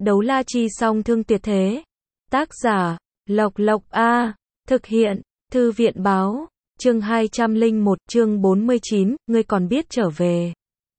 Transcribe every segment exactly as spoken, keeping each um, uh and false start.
Đấu la chi song thương tuyệt thế. Tác giả, Lộc Lộc A. Thực hiện, Thư viện báo. Chương hai trăm lẻ một, chương bốn mươi chín, ngươi còn biết trở về.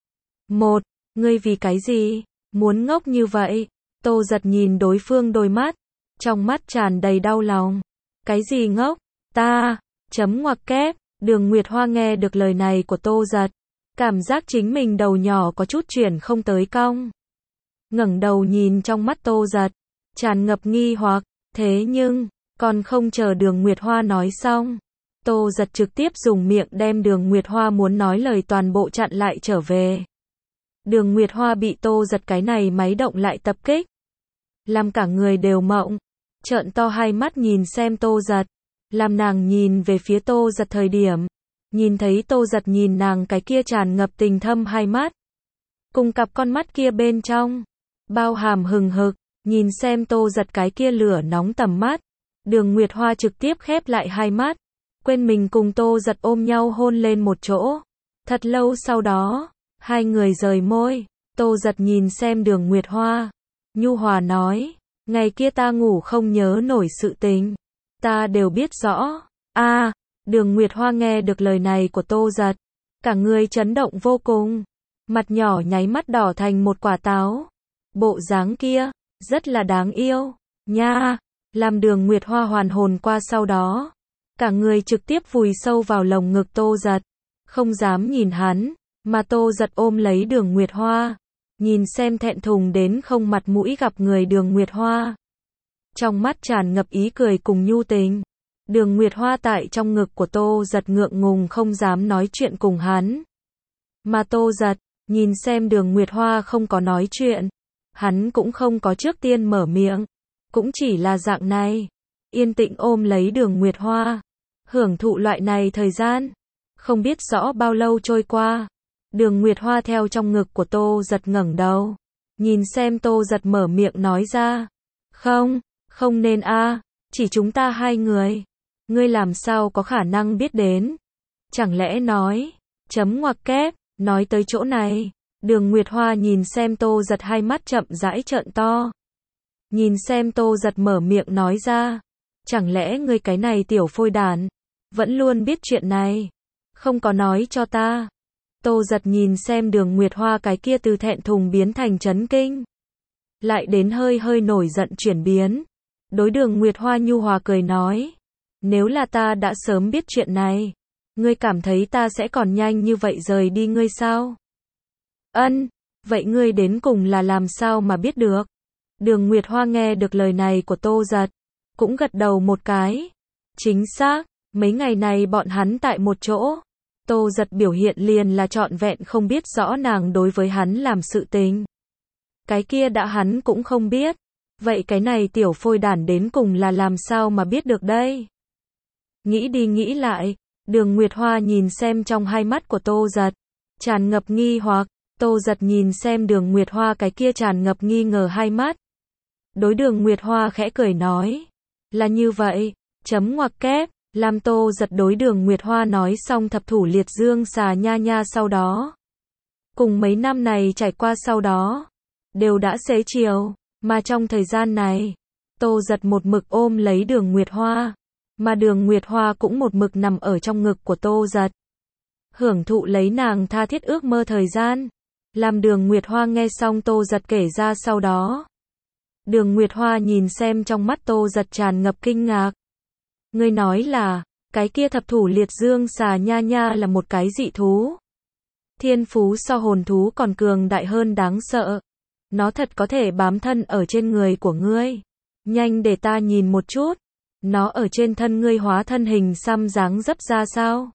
Một, ngươi vì cái gì? Muốn ngốc như vậy? Tô Giật nhìn đối phương đôi mắt. Trong mắt tràn đầy đau lòng. Cái gì ngốc? Ta, chấm ngoặc kép. Đường Nguyệt Hoa nghe được lời này của Tô Giật. Cảm giác chính mình đầu nhỏ có chút chuyển không tới cong. Ngẩng đầu nhìn trong mắt Tô Giật. Tràn ngập nghi hoặc. Thế nhưng, còn không chờ Đường Nguyệt Hoa nói xong. Tô Giật trực tiếp dùng miệng đem Đường Nguyệt Hoa muốn nói lời toàn bộ chặn lại trở về. Đường Nguyệt Hoa bị Tô Giật cái này máy động lại tập kích. Làm cả người đều mộng. Trợn to hai mắt nhìn xem Tô Giật. Làm nàng nhìn về phía Tô Giật thời điểm. Nhìn thấy Tô Giật nhìn nàng cái kia tràn ngập tình thâm hai mắt. Cùng cặp con mắt kia bên trong. Bao hàm hừng hực. Nhìn xem Tô Giật cái kia lửa nóng tầm mắt. Đường Nguyệt Hoa trực tiếp khép lại hai mắt. Quên mình cùng Tô Giật ôm nhau hôn lên một chỗ. Thật lâu sau đó, hai người rời môi. Tô Giật nhìn xem Đường Nguyệt Hoa. Nhu hòa nói, ngày kia ta ngủ không nhớ nổi sự tình. Ta đều biết rõ. A, Đường Nguyệt Hoa nghe được lời này của Tô Giật. Cả người chấn động vô cùng. Mặt nhỏ nháy mắt đỏ thành một quả táo. Bộ dáng kia, rất là đáng yêu. Nha, làm Đường Nguyệt Hoa hoàn hồn qua sau đó. Cả người trực tiếp vùi sâu vào lồng ngực Tô Giật. Không dám nhìn hắn, mà Tô Giật ôm lấy Đường Nguyệt Hoa. Nhìn xem thẹn thùng đến không mặt mũi gặp người Đường Nguyệt Hoa. Trong mắt tràn ngập ý cười cùng nhu tình. Đường Nguyệt Hoa tại trong ngực của Tô Giật ngượng ngùng không dám nói chuyện cùng hắn. Mà Tô Giật, nhìn xem Đường Nguyệt Hoa không có nói chuyện. Hắn cũng không có trước tiên mở miệng. Cũng chỉ là dạng này. Yên tĩnh ôm lấy Đường Nguyệt Hoa. Hưởng thụ loại này thời gian. Không biết rõ bao lâu trôi qua. Đường Nguyệt Hoa theo trong ngực của Tô Giật ngẩng đầu. Nhìn xem Tô Giật mở miệng nói ra. Không, không nên a, chỉ chúng ta hai người. Ngươi làm sao có khả năng biết đến? Chẳng lẽ nói, chấm ngoặc kép, nói tới chỗ này. Đường Nguyệt Hoa nhìn xem Tô Giật hai mắt chậm rãi trợn to. Nhìn xem Tô Giật mở miệng nói ra. Chẳng lẽ ngươi cái này tiểu phôi đản, vẫn luôn biết chuyện này, không có nói cho ta. Tô Giật nhìn xem Đường Nguyệt Hoa cái kia từ thẹn thùng biến thành chấn kinh. Lại đến hơi hơi nổi giận chuyển biến. Đối Đường Nguyệt Hoa nhu hòa cười nói. Nếu là ta đã sớm biết chuyện này, ngươi cảm thấy ta sẽ còn nhanh như vậy rời đi ngươi sao? Ân, vậy ngươi đến cùng là làm sao mà biết được? Đường Nguyệt Hoa nghe được lời này của Tô Giật. Cũng gật đầu một cái. Chính xác, mấy ngày này bọn hắn tại một chỗ. Tô Giật biểu hiện liền là trọn vẹn không biết rõ nàng đối với hắn làm sự tình. Cái kia đã hắn cũng không biết. Vậy cái này tiểu phôi đản đến cùng là làm sao mà biết được đây? Nghĩ đi nghĩ lại, Đường Nguyệt Hoa nhìn xem trong hai mắt của Tô Giật. Tràn ngập nghi hoặc, Tô Giật nhìn xem Đường Nguyệt Hoa cái kia tràn ngập nghi ngờ hai mắt. Đối Đường Nguyệt Hoa khẽ cười nói. Là như vậy, chấm ngoặc kép, làm Tô Giật đối Đường Nguyệt Hoa nói xong thập thủ liệt dương xà nha nha sau đó. Cùng mấy năm này trải qua sau đó, đều đã xế chiều, mà trong thời gian này, Tô Giật một mực ôm lấy Đường Nguyệt Hoa, mà Đường Nguyệt Hoa cũng một mực nằm ở trong ngực của Tô Giật. Hưởng thụ lấy nàng tha thiết ước mơ thời gian, làm Đường Nguyệt Hoa nghe xong Tô Giật kể ra sau đó. Đường Nguyệt Hoa nhìn xem trong mắt Tô Giật tràn ngập kinh ngạc. Ngươi nói là, cái kia thập thủ liệt dương xà nha nha là một cái dị thú. Thiên phú so hồn thú còn cường đại hơn đáng sợ. Nó thật có thể bám thân ở trên người của ngươi. Nhanh để ta nhìn một chút. Nó ở trên thân ngươi hóa thân hình xăm dáng dấp ra sao?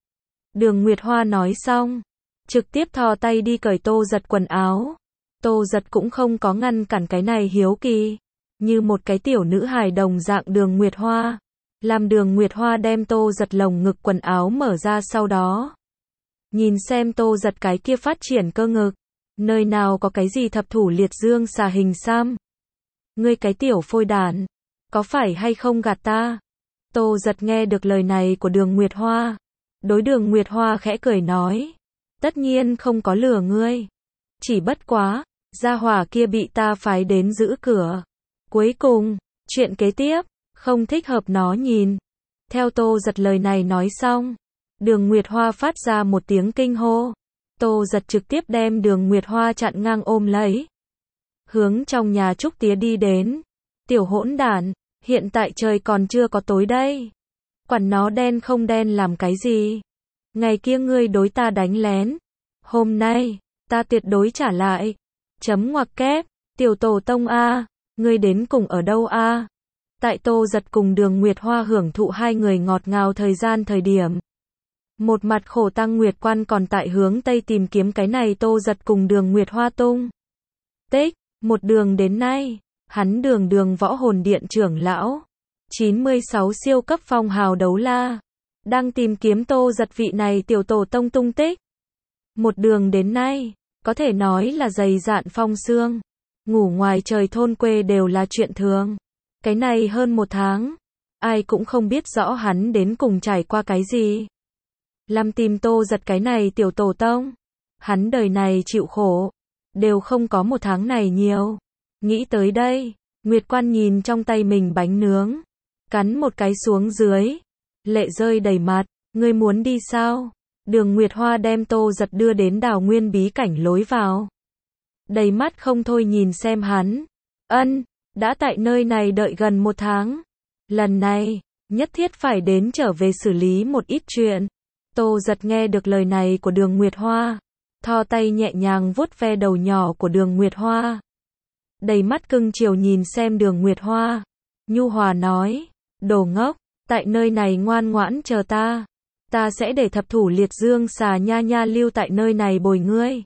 Đường Nguyệt Hoa nói xong. Trực tiếp thò tay đi cởi Tô Giật quần áo. Tô Giật cũng không có ngăn cản cái này hiếu kỳ. Như một cái tiểu nữ hài đồng dạng Đường Nguyệt Hoa. Làm Đường Nguyệt Hoa đem Tô Giật lồng ngực quần áo mở ra sau đó. Nhìn xem Tô Giật cái kia phát triển cơ ngực. Nơi nào có cái gì thập thủ liệt dương xà hình xăm. Ngươi cái tiểu phôi đản, có phải hay không gạt ta? Tô Giật nghe được lời này của Đường Nguyệt Hoa. Đối Đường Nguyệt Hoa khẽ cười nói. Tất nhiên không có lừa ngươi. Chỉ bất quá, Gia hỏa kia bị ta phái đến giữ cửa. Cuối cùng, chuyện kế tiếp, không thích hợp nó nhìn. Theo Tô Giật lời này nói xong, Đường Nguyệt Hoa phát ra một tiếng kinh hô. Tô Giật trực tiếp đem Đường Nguyệt Hoa chặn ngang ôm lấy. Hướng trong nhà Trúc Tía đi đến. Tiểu hỗn đản, hiện tại trời còn chưa có tối đây. Quản nó đen không đen làm cái gì. Ngày kia ngươi đối ta đánh lén. Hôm nay, ta tuyệt đối trả lại. Chấm ngoặc kép, tiểu tổ tông A, ngươi đến cùng ở đâu A? Tại Tô Giật cùng Đường Nguyệt Hoa hưởng thụ hai người ngọt ngào thời gian thời điểm. Một mặt khổ Tăng Nguyệt Quan còn tại hướng Tây tìm kiếm cái này Tô Giật cùng Đường Nguyệt Hoa tung tích. Một đường đến nay, hắn Đường Đường Võ Hồn Điện trưởng lão, chín mươi sáu siêu cấp phong hào đấu la, đang tìm kiếm Tô Giật vị này tiểu tổ tông tung tích. Một đường đến nay, có thể nói là dày dạn phong sương, ngủ ngoài trời thôn quê đều là chuyện thường. Cái này hơn một tháng, ai cũng không biết rõ hắn đến cùng trải qua cái gì. Làm tìm Tô Giật cái này tiểu tổ tông, hắn đời này chịu khổ, đều không có một tháng này nhiều. Nghĩ tới đây, Nguyệt Quan nhìn trong tay mình bánh nướng, cắn một cái xuống dưới, lệ rơi đầy mặt. Ngươi muốn đi sao? Đường Nguyệt Hoa đem Tô Giật đưa đến Đào Nguyên bí cảnh lối vào. Đầy mắt không thôi nhìn xem hắn. Ân, đã tại nơi này đợi gần một tháng. Lần này, nhất thiết phải đến trở về xử lý một ít chuyện. Tô Giật nghe được lời này của Đường Nguyệt Hoa, thò tay nhẹ nhàng vuốt ve đầu nhỏ của Đường Nguyệt Hoa. Đầy mắt cưng chiều nhìn xem Đường Nguyệt Hoa. Nhu hòa nói, đồ ngốc, tại nơi này ngoan ngoãn chờ ta. Ta sẽ để thập thủ liệt dương xà nha nha lưu tại nơi này bồi ngươi.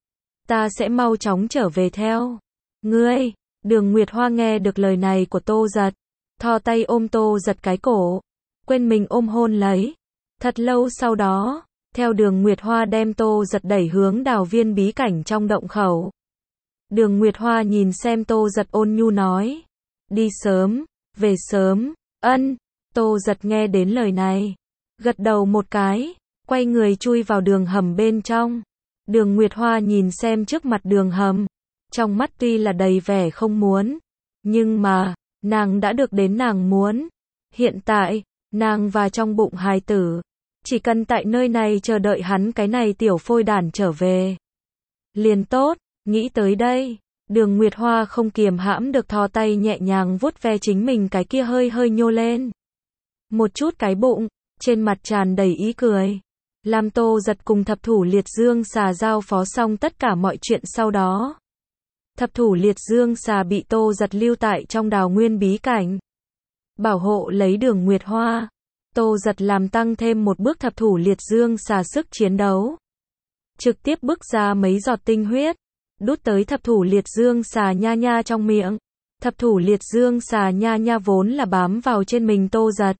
Ta sẽ mau chóng trở về theo ngươi. Đường Nguyệt Hoa nghe được lời này của Tô Giật, thò tay ôm Tô Giật cái cổ, quên mình ôm hôn lấy. Thật lâu sau đó, theo Đường Nguyệt Hoa đem Tô Giật đẩy hướng Đào Viên bí cảnh trong động khẩu. Đường Nguyệt Hoa nhìn xem Tô Giật ôn nhu nói, đi sớm, về sớm. Ân. Tô Giật nghe đến lời này, gật đầu một cái, quay người chui vào đường hầm bên trong. Đường Nguyệt Hoa nhìn xem trước mặt đường hầm, trong mắt tuy là đầy vẻ không muốn, nhưng mà, nàng đã được đến nàng muốn. Hiện tại, nàng và trong bụng hài tử, chỉ cần tại nơi này chờ đợi hắn cái này tiểu phôi đản trở về. Liền tốt, nghĩ tới đây, Đường Nguyệt Hoa không kiềm hãm được thò tay nhẹ nhàng vuốt ve chính mình cái kia hơi hơi nhô lên. Một chút cái bụng, trên mặt tràn đầy ý cười. Làm Tô Giật cùng thập thủ liệt dương xà giao phó xong tất cả mọi chuyện sau đó. Thập thủ liệt dương xà bị Tô Giật lưu tại trong Đào Nguyên bí cảnh, bảo hộ lấy Đường Nguyệt Hoa. Tô Giật làm tăng thêm một bước thập thủ liệt dương xà sức chiến đấu. Trực tiếp bước ra mấy giọt tinh huyết, đút tới thập thủ liệt dương xà nha nha trong miệng. Thập thủ liệt dương xà nha nha vốn là bám vào trên mình Tô Giật.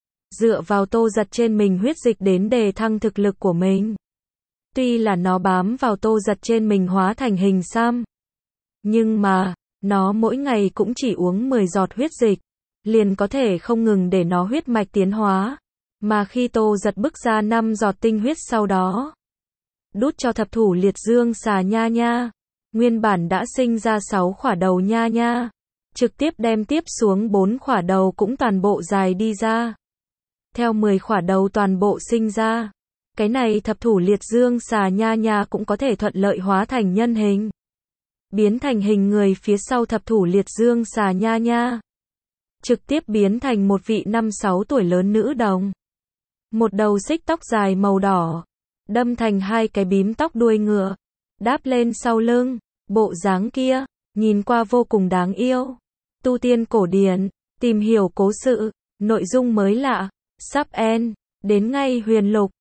Dựa vào Tô Giật trên mình huyết dịch đến đề thăng thực lực của mình. Tuy là nó bám vào Tô Giật trên mình hóa thành hình xăm, nhưng mà, nó mỗi ngày cũng chỉ uống mười giọt huyết dịch, liền có thể không ngừng để nó huyết mạch tiến hóa. Mà khi Tô Giật bức ra năm giọt tinh huyết sau đó, đút cho thập thủ liệt dương xà nha nha, nguyên bản đã sinh ra sáu khỏa đầu nha nha, trực tiếp đem tiếp xuống bốn khỏa đầu cũng toàn bộ dài đi ra. Theo mười khỏa đầu toàn bộ sinh ra, cái này thập thủ liệt dương xà nha nha cũng có thể thuận lợi hóa thành nhân hình, biến thành hình người phía sau thập thủ liệt dương xà nha nha, trực tiếp biến thành một vị năm sáu tuổi lớn nữ đồng. Một đầu xích tóc dài màu đỏ, đâm thành hai cái bím tóc đuôi ngựa, đáp lên sau lưng, bộ dáng kia, nhìn qua vô cùng đáng yêu. Tu tiên cổ điển, tìm hiểu cố sự, nội dung mới lạ, sắp end, đến ngay huyền lục.